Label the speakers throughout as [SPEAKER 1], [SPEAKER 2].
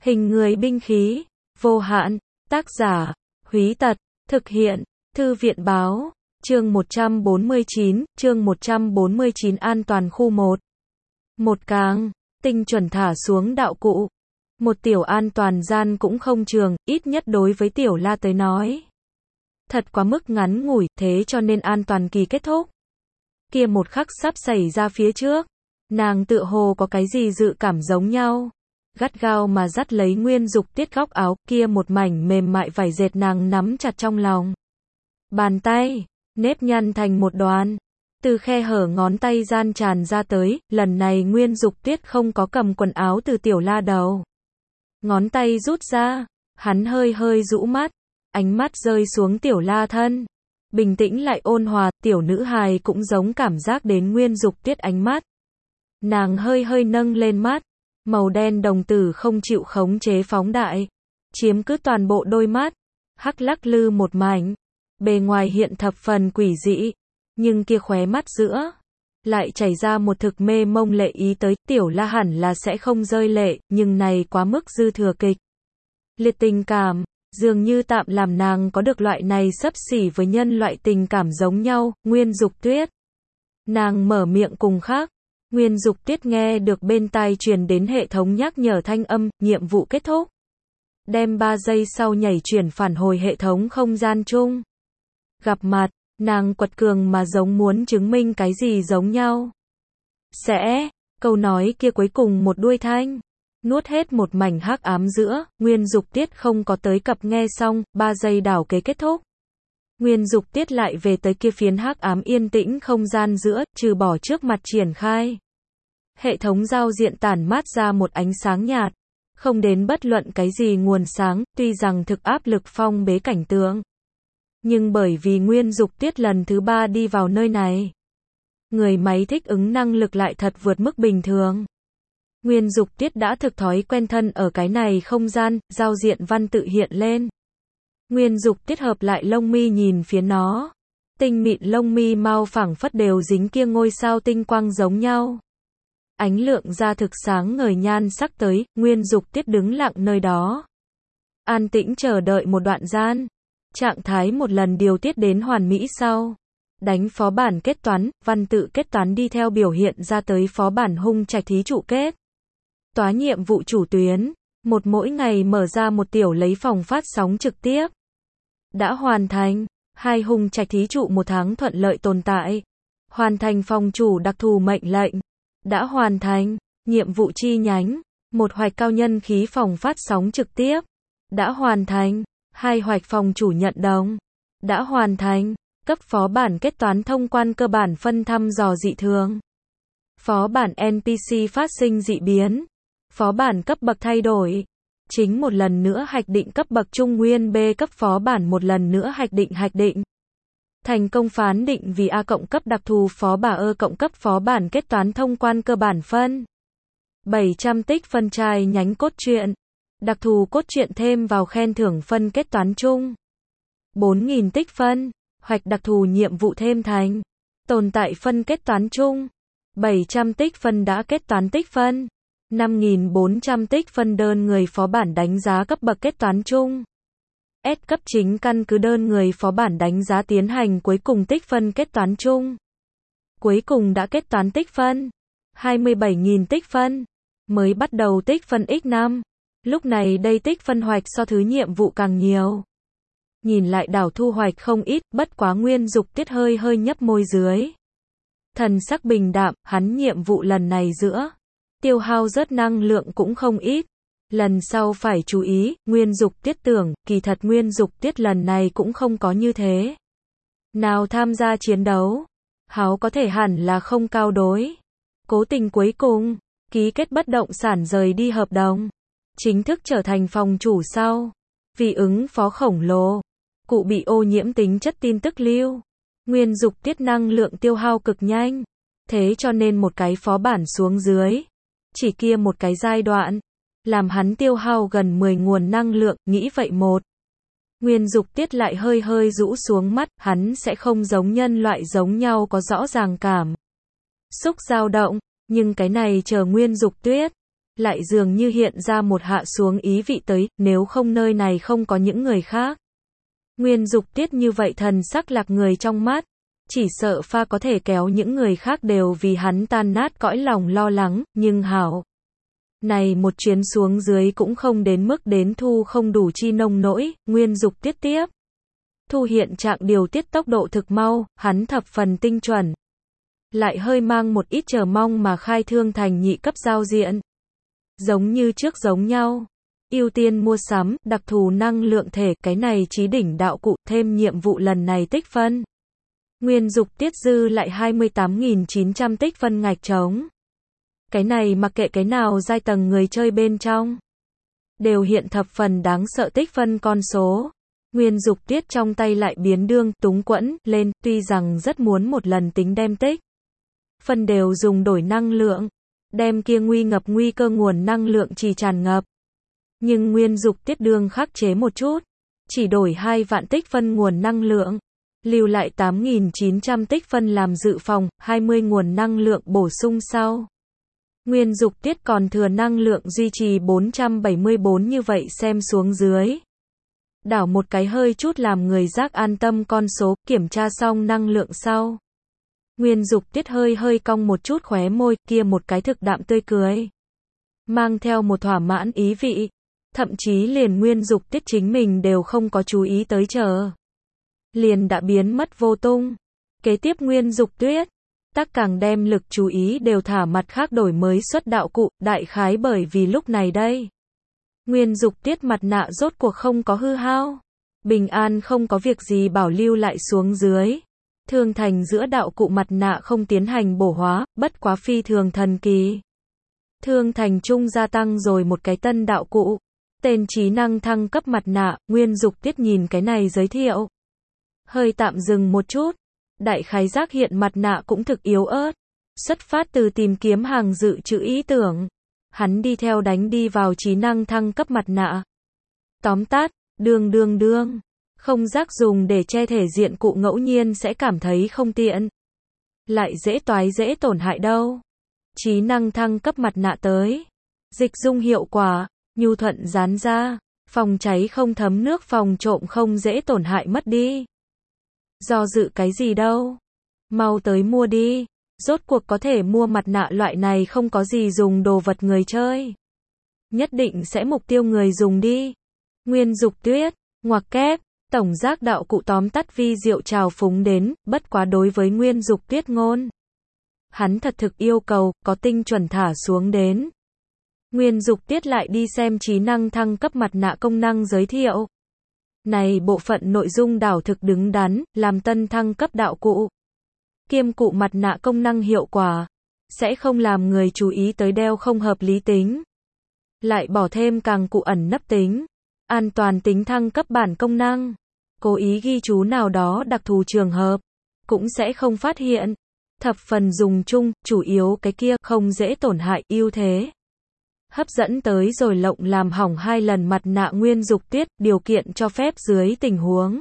[SPEAKER 1] Hình người binh khí, vô hạn, tác giả, Húy Tật, thực hiện, Thư viện báo, chương 149 an toàn khu 1. Một càng, tinh chuẩn thả xuống đạo cụ. Một tiểu an toàn gian cũng không trường, ít nhất đối với tiểu La tới nói. Thật quá mức ngắn ngủi, thế cho nên an toàn kỳ kết thúc. Kia một khắc sắp xảy ra phía trước. Nàng tựa hồ có cái gì dự cảm giống nhau. Gắt gao mà dắt lấy Nguyên Dục Tiết góc áo, kia một mảnh mềm mại vải dệt nàng nắm chặt trong lòng. Bàn tay, nếp nhăn thành một đoàn. Từ khe hở ngón tay gian tràn ra tới, lần này Nguyên Dục Tiết không có cầm quần áo từ tiểu La đầu. Ngón tay rút ra, hắn hơi hơi rũ mắt, ánh mắt rơi xuống tiểu La thân. Bình tĩnh lại ôn hòa, tiểu nữ hài cũng giống cảm giác đến Nguyên Dục Tiết ánh mắt. Nàng hơi hơi nâng lên mắt, màu đen đồng tử không chịu khống chế phóng đại, chiếm cứ toàn bộ đôi mắt, hắc lắc lư một mảnh, bề ngoài hiện thập phần quỷ dị, nhưng kia khóe mắt giữa, lại chảy ra một thực mê mông lệ ý tới, tiểu La hẳn là sẽ không rơi lệ, nhưng này quá mức dư thừa kịch. Liệt tình cảm, dường như tạm làm nàng có được loại này xấp xỉ với nhân loại tình cảm giống nhau, Nguyên Dục Tuyết. Nàng mở miệng cùng khác. Nguyên Dục Tiết nghe được bên tai truyền đến hệ thống nhắc nhở thanh âm, nhiệm vụ kết thúc. Đem 3 giây sau nhảy chuyển phản hồi hệ thống không gian chung. Gặp mặt, nàng quật cường mà giống muốn chứng minh cái gì giống nhau. Câu nói kia cuối cùng một đuôi thanh. Nuốt hết một mảnh hắc ám giữa, Nguyên Dục Tiết không có tới cập nghe xong, 3 giây đảo kế kết thúc. Nguyên Dục Tiết lại về tới kia phiến hắc ám yên tĩnh không gian giữa, trừ bỏ trước mặt triển khai. Hệ thống giao diện tản mát ra một ánh sáng nhạt, không đến bất luận cái gì nguồn sáng, tuy rằng thực áp lực phong bế cảnh tượng. Nhưng bởi vì Nguyên Dục Tiết lần thứ 3 đi vào nơi này, người máy thích ứng năng lực lại thật vượt mức bình thường. Nguyên Dục Tiết đã thực thói quen thân ở cái này không gian, giao diện văn tự hiện lên. Nguyên Dục Tiết hợp lại lông mi nhìn phía nó. Tinh mịn lông mi mau phẳng phất đều dính kia ngôi sao tinh quang giống nhau. Ánh lượng ra thực sáng ngời nhan sắc tới, Nguyên Dục Tiết đứng lặng nơi đó. An tĩnh chờ đợi một đoạn gian. Trạng thái một lần điều tiết đến hoàn mỹ sau. Đánh phó bản kết toán, văn tự kết toán đi theo biểu hiện ra tới phó bản hung trạch thí trụ kết. Toán nhiệm vụ chủ tuyến. Mỗi ngày mở ra một tiểu lấy phòng phát sóng trực tiếp. Đã hoàn thành. 2 hung trạch thí trụ 1 tháng thuận lợi tồn tại. Hoàn thành phòng chủ đặc thù mệnh lệnh. Đã hoàn thành. Nhiệm vụ chi nhánh. 1 hoạch cao nhân khí phòng phát sóng trực tiếp. Đã hoàn thành. 2 hoạch phòng chủ nhận đồng. Đã hoàn thành. Cấp phó bản kết toán thông quan cơ bản phân thăm dò dị thường. Phó bản NPC phát sinh dị biến. Phó bản cấp bậc thay đổi. Chính một lần nữa hạch định cấp bậc trung nguyên B cấp phó bản một lần nữa hạch định. Thành công phán định vì A cộng cấp đặc thù phó bản cộng cấp phó bản kết toán thông quan cơ bản phân. 700 tích phân trai nhánh cốt truyện. Đặc thù cốt truyện thêm vào khen thưởng phân kết toán chung. 4.000 tích phân. Hoạch đặc thù nhiệm vụ thêm thành. Tồn tại phân kết toán chung. 700 tích phân đã kết toán tích phân. 5.400 tích phân đơn người phó bản đánh giá cấp bậc kết toán chung. S cấp chính căn cứ đơn người phó bản đánh giá tiến hành cuối cùng tích phân kết toán chung. Cuối cùng đã kết toán tích phân. 27.000 tích phân. Mới bắt đầu tích phân x5. Lúc này đây tích phân hoạch so thứ nhiệm vụ càng nhiều. Nhìn lại đảo thu hoạch không ít, bất quá Nguyên Dục Tiết hơi hơi nhấp môi dưới. Thần sắc bình đạm, hắn nhiệm vụ lần này giữa. Tiêu hao rớt năng lượng cũng không ít. Lần sau phải chú ý, Nguyên Dục Tiết tưởng, kỳ thật Nguyên Dục Tiết lần này cũng không có như thế. Nào tham gia chiến đấu, hắn có thể hẳn là không cao đối. Cố tình cuối cùng, ký kết bất động sản rời đi hợp đồng. Chính thức trở thành phòng chủ sau. Vì ứng phó khổng lồ, cụ bị ô nhiễm tính chất tin tức lưu. Nguyên Dục Tiết năng lượng tiêu hao cực nhanh. Thế cho nên một cái phó bản xuống dưới. Chỉ kia một cái giai đoạn. Làm hắn tiêu hao gần 10 nguồn năng lượng, nghĩ vậy Nguyên Dục Tiết lại hơi hơi rũ xuống mắt, hắn sẽ không giống nhân loại giống nhau có rõ ràng cảm xúc dao động, nhưng cái này chờ Nguyên Dục Tuyết lại dường như hiện ra một hạ xuống ý vị tới, nếu không nơi này không có những người khác. Nguyên Dục Tiết như vậy thần sắc lạc người trong mắt, chỉ sợ pha có thể kéo những người khác đều vì hắn tan nát cõi lòng lo lắng, nhưng hảo. Này một chuyến xuống dưới cũng không đến mức đến thu không đủ chi nông nỗi, Nguyên Dục Tiết tiếp. Thu hiện trạng điều tiết tốc độ thực mau, hắn thập phần tinh chuẩn. Lại hơi mang một ít chờ mong mà khai thương thành nhị cấp giao diện. Giống như trước giống nhau. Ưu tiên mua sắm, đặc thù năng lượng thể, cái này chí đỉnh đạo cụ, thêm nhiệm vụ lần này tích phân. Nguyên Dục Tiết dư lại 28.900 tích phân ngạch trống. Cái này mặc kệ cái nào giai tầng người chơi bên trong. Đều hiện thập phần đáng sợ tích phân con số. Nguyên Dục Tiết trong tay lại biến đương, túng quẫn, lên, tuy rằng rất muốn một lần tính đem tích. Phân đều dùng đổi năng lượng. Đem kia nguy cơ nguồn năng lượng chỉ tràn ngập. Nhưng Nguyên Dục Tiết đương khắc chế một chút. Chỉ đổi 2 vạn tích phân nguồn năng lượng. Lưu lại 8.900 tích phân làm dự phòng, 20 nguồn năng lượng bổ sung sau. Nguyên Dục Tiết còn thừa năng lượng duy trì 474 như vậy xem xuống dưới. Đảo một cái hơi chút làm người giác an tâm con số, kiểm tra xong năng lượng sau. Nguyên Dục Tiết hơi cong một chút khóe môi, kia một cái thực đạm tươi cười. Mang theo một thỏa mãn ý vị. Thậm chí liền Nguyên Dục Tiết chính mình đều không có chú ý tới chờ. Liền đã biến mất vô tung. Kế tiếp Nguyên Dục Tiết, tắc càng đem lực chú ý đều thả mặt khác đổi mới xuất đạo cụ, đại khái bởi vì lúc này đây. Nguyên Dục Tiết mặt nạ rốt cuộc không có hư hao. Bình an không có việc gì bảo lưu lại xuống dưới. Thương thành giữa đạo cụ mặt nạ không tiến hành bổ hóa, bất quá phi thường thần kỳ. Thương thành trung gia tăng rồi một cái tân đạo cụ. Tên trí năng thăng cấp mặt nạ, Nguyên Dục Tiết nhìn cái này giới thiệu. Hơi tạm dừng một chút. Đại khái giác hiện mặt nạ cũng thực yếu ớt. Xuất phát từ tìm kiếm hàng dự trữ ý tưởng. Hắn đi theo đánh đi vào trí năng thăng cấp mặt nạ. Tóm tắt, đương. Không rác dùng để che thể diện cụ ngẫu nhiên sẽ cảm thấy không tiện. Lại dễ toái dễ tổn hại đâu. Trí năng thăng cấp mặt nạ tới. Dịch dung hiệu quả, nhu thuận dán ra. Phòng cháy không thấm nước, phòng trộm không dễ tổn hại mất đi. Do dự cái gì đâu. Mau tới mua đi. Rốt cuộc có thể mua mặt nạ loại này không có gì dùng đồ vật người chơi. Nhất định sẽ mục tiêu người dùng đi. Nguyên Dục Tiết, ngoặc kép, tổng giác đạo cụ tóm tắt vi diệu trào phúng đến, bất quá đối với Nguyên Dục Tiết ngôn. Hắn thật thực yêu cầu, có tinh chuẩn thả xuống đến. Nguyên Dục Tiết lại đi xem trí năng thăng cấp mặt nạ công năng giới thiệu. Này bộ phận nội dung đảo thực đứng đắn, làm tân thăng cấp đạo cụ. Kiêm cụ mặt nạ công năng hiệu quả. Sẽ không làm người chú ý tới đeo không hợp lý tính. Lại bỏ thêm càng cụ ẩn nấp tính. An toàn tính thăng cấp bản công năng. Cố ý ghi chú nào đó đặc thù trường hợp. Cũng sẽ không phát hiện. Thập phần dùng chung, chủ yếu cái kia không dễ tổn hại, ưu thế. Hấp dẫn tới rồi lộng làm hỏng 2 lần mặt nạ Nguyên Dục Tiết, điều kiện cho phép dưới tình huống.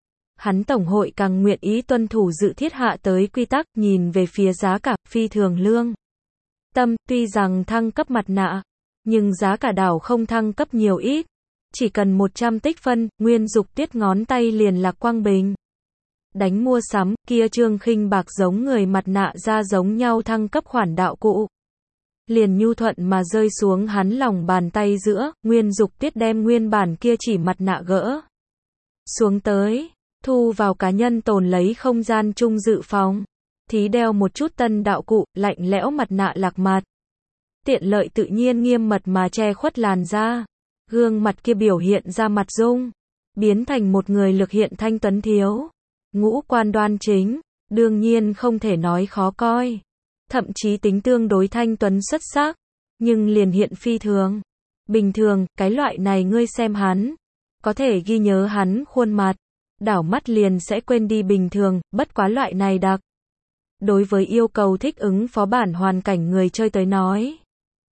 [SPEAKER 1] Hắn tổng hội càng nguyện ý tuân thủ dự thiết hạ tới quy tắc, nhìn về phía giá cả, phi thường lương. Tâm, tuy rằng thăng cấp mặt nạ, nhưng giá cả đảo không thăng cấp nhiều ít. Chỉ cần 100 tích phân, Nguyên Dục Tiết ngón tay liền lạc quang bình. Đánh mua sắm, kia trương khinh bạc giống người mặt nạ ra giống nhau thăng cấp khoản đạo cụ. Liền nhu thuận mà rơi xuống hắn lòng bàn tay giữa, Nguyên Dục Tiết đem nguyên bản kia chỉ mặt nạ gỡ. Xuống tới, thu vào cá nhân tồn lấy không gian chung dự phòng. Thí đeo một chút tân đạo cụ, lạnh lẽo mặt nạ lạc mặt. Tiện lợi tự nhiên nghiêm mật mà che khuất làn da. Gương mặt kia biểu hiện ra mặt dung. Biến thành một người lực hiện thanh tuấn thiếu. Ngũ quan đoan chính, đương nhiên không thể nói khó coi. Thậm chí tính tương đối thanh tuấn xuất sắc. Nhưng liền hiện phi thường. Bình thường, cái loại này ngươi xem hắn. Có thể ghi nhớ hắn khuôn mặt. Đảo mắt liền sẽ quên đi bình thường, bất quá loại này đặc. Đối với yêu cầu thích ứng phó bản hoàn cảnh người chơi tới nói.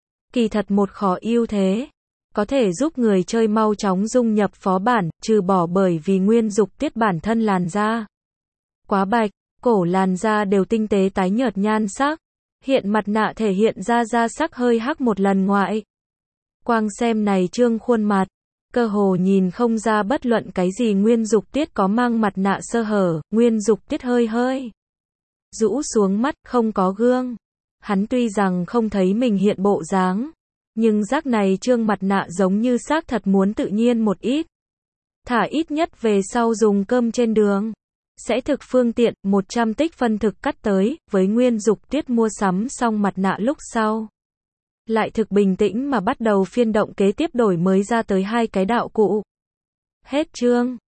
[SPEAKER 1] Kỳ thật một khó ưu thế. Có thể giúp người chơi mau chóng dung nhập phó bản, trừ bỏ bởi vì Nguyên Dục Tiết bản thân làn da. Quá bạch, cổ làn da đều tinh tế tái nhợt nhan sắc. Hiện mặt nạ thể hiện ra da sắc hơi hắc một lần ngoại. Quang xem này trương khuôn mặt, cơ hồ nhìn không ra bất luận cái gì Nguyên Dục Tiết có mang mặt nạ sơ hở, Nguyên Dục Tiết hơi hơi rũ xuống mắt, không có gương. Hắn tuy rằng không thấy mình hiện bộ dáng, nhưng giác này trương mặt nạ giống như xác thật muốn tự nhiên một ít. Thả ít nhất về sau dùng cơm trên đường sẽ thực phương tiện, 100 tích phân thực cắt tới, với Nguyên Dục Tiết mua sắm xong mặt nạ lúc sau. Lại thực bình tĩnh mà bắt đầu phiên động kế tiếp đổi mới ra tới 2 cái đạo cụ. Hết chương.